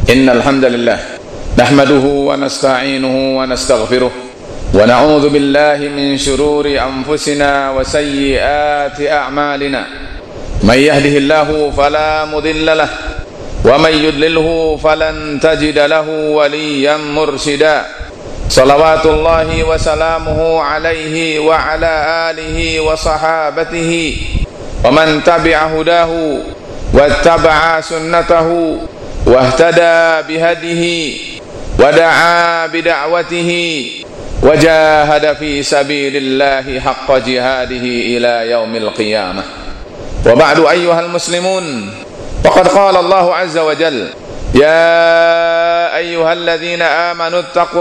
إن الحمد لله نحمده ونستعينه ونستغفره ونعوذ بالله من شرور أنفسنا وسيئات أعمالنا من يهده الله فلا مضل له ومن يضلله فلن تجد له وليا مرشدا صلوات الله وسلامه عليه وعلى آله وصحابته ومن تبع هداه واتبع سنته واهتدى بهديه ودعا بدعوته وجاهد في سبيل الله حق جهاده إلى يوم القيامة. وبعد أيها المسلمون، فقد قال الله عز وجل: يا أيها الذين آمنوا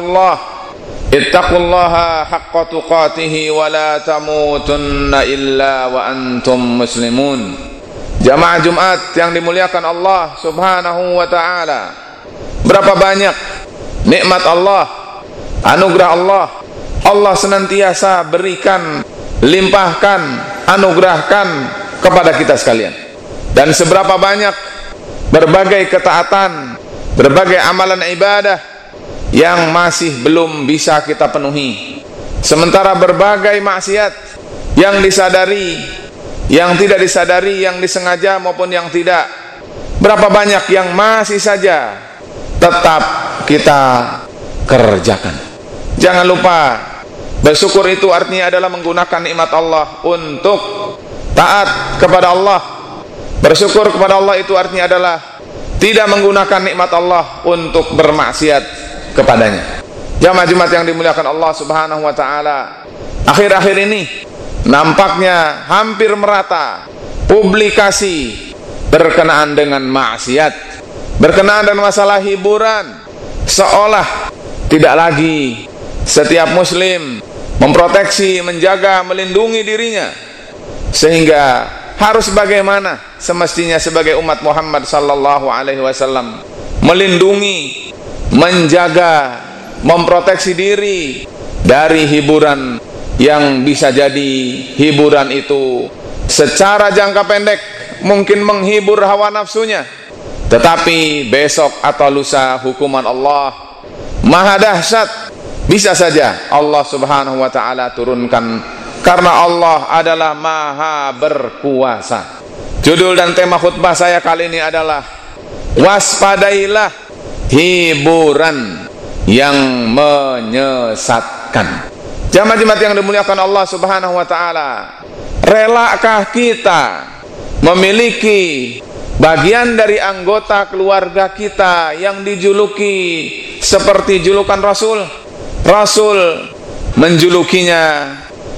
اتقوا الله حق تقاته ولا تموتن إلا وأنتم مسلمون. Jamaah Jumat yang dimuliakan Allah Subhanahu wa ta'ala, berapa banyak nikmat Allah, anugerah Allah, Allah senantiasa berikan, limpahkan, anugerahkan kepada kita sekalian. Dan seberapa banyak berbagai ketaatan, berbagai amalan ibadah yang masih belum bisa kita penuhi, sementara berbagai maksiat yang disadari, yang tidak disadari, yang disengaja maupun yang tidak, berapa banyak yang masih saja tetap kita kerjakan. Jangan lupa, bersyukur itu artinya adalah menggunakan nikmat Allah untuk taat kepada Allah. Bersyukur kepada Allah itu artinya adalah tidak menggunakan nikmat Allah untuk bermaksiat kepadanya. Jamaah Jumat yang dimuliakan Allah Subhanahu wa ta'ala, akhir-akhir ini nampaknya hampir merata publikasi berkenaan dengan maksiat, berkenaan dengan masalah hiburan, seolah tidak lagi setiap muslim memproteksi, menjaga, melindungi dirinya, sehingga harus bagaimana semestinya sebagai umat Muhammad sallallahu alaihi wasallam melindungi, menjaga, memproteksi diri dari hiburan yang bisa jadi hiburan itu secara jangka pendek mungkin menghibur hawa nafsunya, tetapi besok atau lusa hukuman Allah maha dahsyat bisa saja Allah Subhanahu wa ta'ala turunkan, karena Allah adalah maha berkuasa. Judul dan tema khutbah saya kali ini adalah waspadailah hiburan yang menyesatkan. Jamaah-jamaah yang dimuliakan Allah Subhanahu wa ta'ala, relakah kita memiliki bagian dari anggota keluarga kita yang dijuluki seperti julukan Rasul? Rasul menjulukinya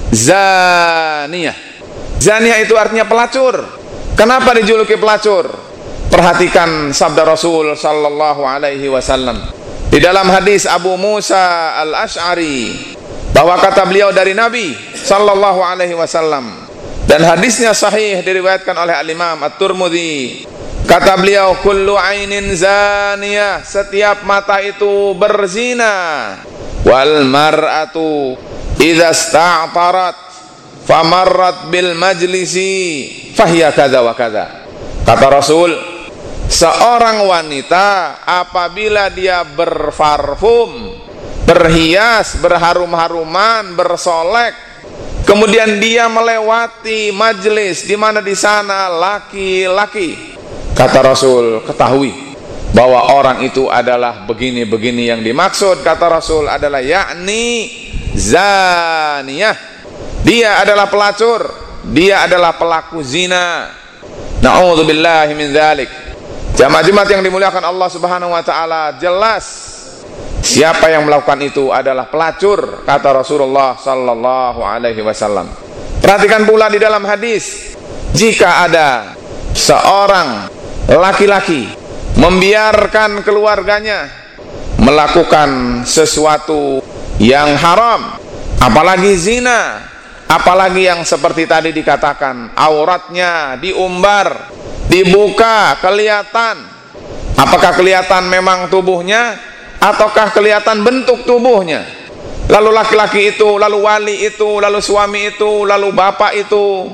zaniyah. Zaniyah itu artinya pelacur. Kenapa dijuluki pelacur? Perhatikan sabda Rasul sallallahu alaihi wasallam di dalam hadis Abu Musa al-Ash'ari, bahwa kata beliau dari Nabi sallallahu alaihi wasallam, dan hadisnya sahih diriwayatkan oleh al-Imam At-Tirmidzi, kata beliau, kullu ainin zaniyah, setiap mata itu berzina, wal mar'atu idza sta'tarat famarrat bil majlisi fahiya kadza wa kadza. Kata Rasul, seorang wanita apabila dia berparfum, berhias, berharum-haruman, bersolek, kemudian dia melewati majelis di mana di sana laki-laki, kata Rasul, ketahui bahwa orang itu adalah begini-begini. Yang dimaksud, kata Rasul, adalah yakni zaniyah, dia adalah pelacur, dia adalah pelaku zina. Na'udzubillahi min dzalik. Jamaah-jamaah yang dimuliakan Allah Subhanahu wa ta'ala, jelas siapa yang melakukan itu adalah pelacur, kata Rasulullah sallallahu alaihi wasallam. Perhatikan pula di dalam hadis, jika ada seorang laki-laki membiarkan keluarganya melakukan sesuatu yang haram, apalagi zina, apalagi yang seperti tadi dikatakan, auratnya diumbar, dibuka, kelihatan, apakah kelihatan memang tubuhnya ataukah kelihatan bentuk tubuhnya, lalu laki-laki itu, lalu wali itu, lalu suami itu, lalu bapak itu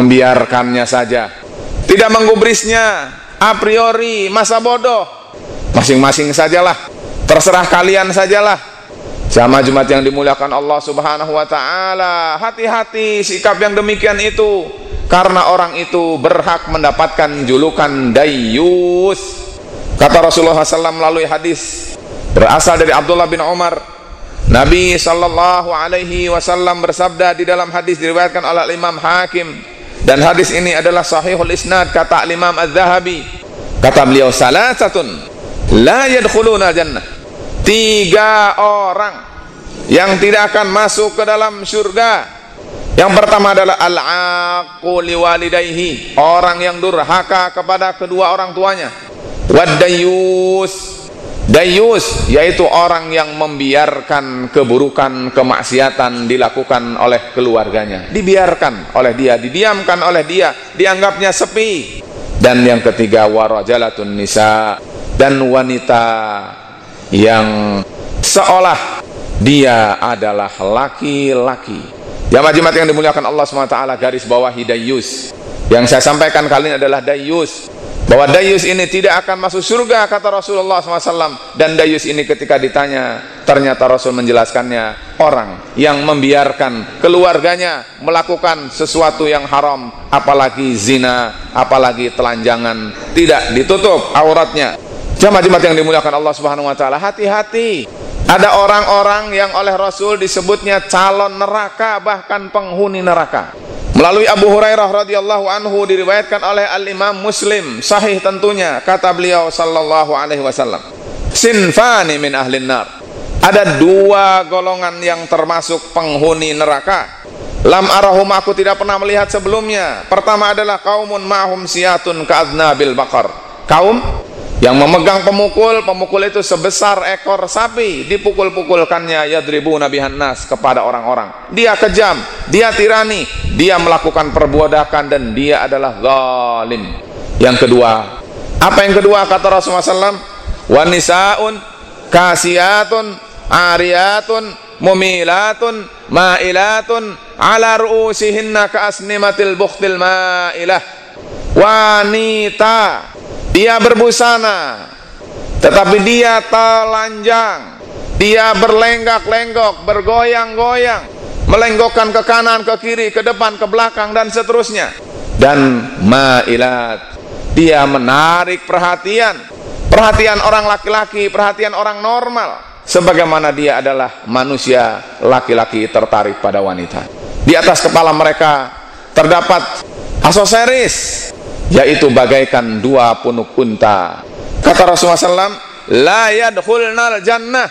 membiarkannya saja, tidak menggubrisnya a priori, masa bodoh, masing-masing sajalah, terserah kalian sajalah. Jamaah Jumat yang dimuliakan Allah Subhanahu wa taala, hati-hati sikap yang demikian itu, karena orang itu berhak mendapatkan julukan dayyus. Kata Rasulullah SAW melalui hadis berasal dari Abdullah bin Umar, Nabi sallallahu alaihi wasallam bersabda di dalam hadis diriwayatkan oleh Imam Hakim, dan hadis ini adalah sahihul isnad, kata Imam Az-Zahabi, kata beliau, salasatun la yadkhuluna jannah, 3 orang yang tidak akan masuk ke dalam surga. Yang pertama adalah al-aqu liwalidayhi, orang yang durhaka kepada kedua orang tuanya. Wad-dayyus, dayyus yaitu orang yang membiarkan keburukan, kemaksiatan dilakukan oleh keluarganya, dibiarkan oleh dia, didiamkan oleh dia, dianggapnya sepi. Dan yang ketiga warajalatun nisa, dan wanita yang seolah dia adalah laki-laki. Jamaah yang dimuliakan Allah SWT, garis bawahi dayyus. Yang saya sampaikan kali ini adalah dayyus, bahwa dayyus ini tidak akan masuk surga kata Rasulullah SAW. Dan dayyus ini ketika ditanya, ternyata Rasul menjelaskannya orang yang membiarkan keluarganya melakukan sesuatu yang haram, apalagi zina, apalagi telanjangan, tidak ditutup auratnya. Jamaah yang dimuliakan Allah Subhanahu wa taala, hati-hati. Ada orang-orang yang oleh Rasul disebutnya calon neraka, bahkan penghuni neraka. Melalui Abu Hurairah radhiyallahu anhu diriwayatkan oleh Al-Imam Muslim, sahih tentunya, kata beliau sallallahu alaihi wasallam, sinfani min ahlin nar, ada 2 golongan yang termasuk penghuni neraka. Lam arahum, aku tidak pernah melihat sebelumnya. Pertama adalah kaumun ma'hum siyatun ka'adnabil baqar, kaum yang memegang pemukul, pemukul itu sebesar ekor sapi, dipukul-pukulkannya, yadribuna bihan nas, kepada orang-orang. Dia kejam, dia tirani, dia melakukan perbudakan, dan dia adalah zalim. Yang kedua, apa yang kedua kata Rasulullah SAW? Wa nisaun kasiyatun ariyatun mumilatun ma'ilatun ala ru'usihinna ka'asnimatil bukhtil ma'ilah. Wanita, dia berbusana, tetapi dia telanjang, dia berlenggak-lenggok, bergoyang-goyang, melenggokkan ke kanan, ke kiri, ke depan, ke belakang, dan seterusnya. Dan ma'ilat, dia menarik perhatian orang laki-laki, perhatian orang normal, sebagaimana dia adalah manusia laki-laki tertarik pada wanita. Di atas kepala mereka terdapat aksesoris, yaitu bagaikan 2 punuk unta. Kata Rasulullah SAW, la yadkhulnal jannah,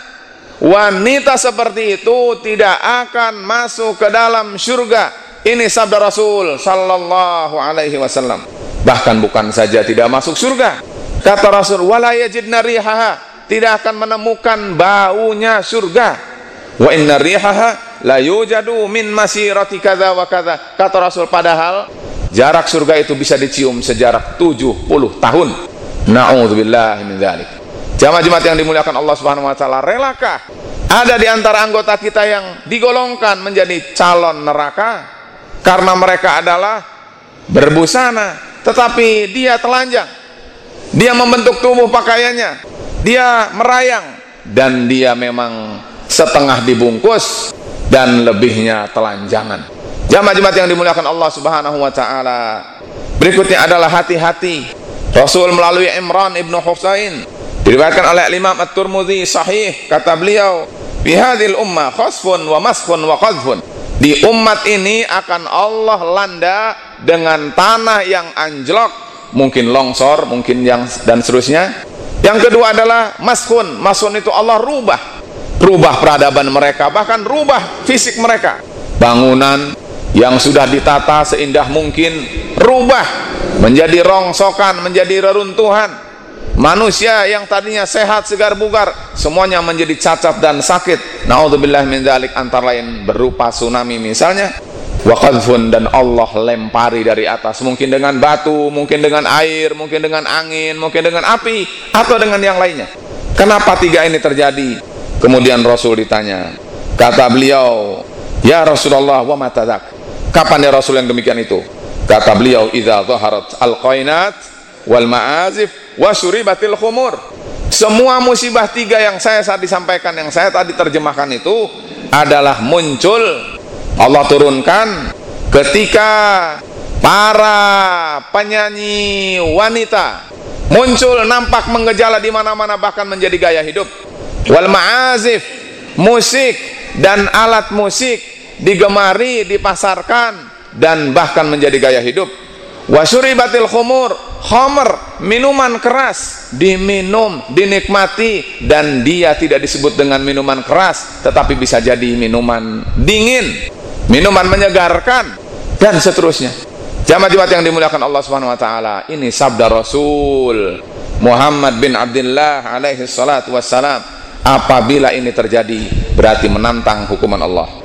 wanita seperti itu tidak akan masuk ke dalam surga. Ini sabda Rasul sallallahu alaihi wasallam. Bahkan bukan saja tidak masuk surga, kata Rasul, wala yajidna rihaha, tidak akan menemukan baunya surga. Wa inna rihaha la yujadu min masirati kadza wa kadza, kata Rasul, padahal jarak surga itu bisa dicium sejarak 70 tahun. Na'udzubillahi min dzalik. Jamaah yang dimuliakan Allah Subhanahu wa taala, relakah ada di antara anggota kita yang digolongkan menjadi calon neraka karena mereka adalah berbusana, tetapi dia telanjang, dia membentuk tubuh pakaiannya, dia merayang, dan dia memang setengah dibungkus dan lebihnya telanjangan. Jamaah yang dimuliakan Allah Subhanahu wa taala, berikutnya adalah hati-hati. Rasul melalui Imran ibnu Husain, diriwayatkan oleh Imam At-Tirmidzi sahih, kata beliau, fi hadhil ummah khasfun wa maskhun wa qadhfun, di umat ini akan Allah landa dengan tanah yang anjlok, mungkin longsor, mungkin yang dan seterusnya. Yang kedua adalah maskhun, maskhun itu Allah rubah peradaban mereka, bahkan rubah fisik mereka. Bangunan yang sudah ditata seindah mungkin rubah menjadi rongsokan, menjadi reruntuhan. Manusia yang tadinya sehat, segar, bugar, semuanya menjadi cacat dan sakit. Na'udzubillah min dzalik, antara lain berupa tsunami misalnya. Wa qadhfun, dan Allah lempari dari atas, mungkin dengan batu, mungkin dengan air, mungkin dengan angin, mungkin dengan api, atau dengan yang lainnya. Kenapa 3 ini terjadi? Kemudian Rasul ditanya, kata beliau, ya Rasulullah, wa mata dzak, kapan ya Rasul yang demikian itu? Kata beliau, idza zaharat al-qainat wal ma'azif wa syuribatil khumur, Semua musibah tiga yang saya tadi sampaikan, yang saya tadi terjemahkan itu adalah muncul, Allah turunkan ketika para penyanyi wanita muncul, nampak menggejala di mana-mana, bahkan menjadi gaya hidup. Wal ma'azif, musik dan alat musik digemari, dipasarkan, dan bahkan menjadi gaya hidup. Wasyuribatil khumur, khamr, minuman keras diminum, dinikmati, dan dia tidak disebut dengan minuman keras, tetapi bisa jadi minuman dingin, minuman menyegarkan, dan seterusnya. Jamaah yang dimuliakan Allah Subhanahu wa taala, ini sabda Rasul Muhammad bin Abdullah alaihi salatu wassalam. Apabila ini terjadi, berarti menantang hukuman Allah.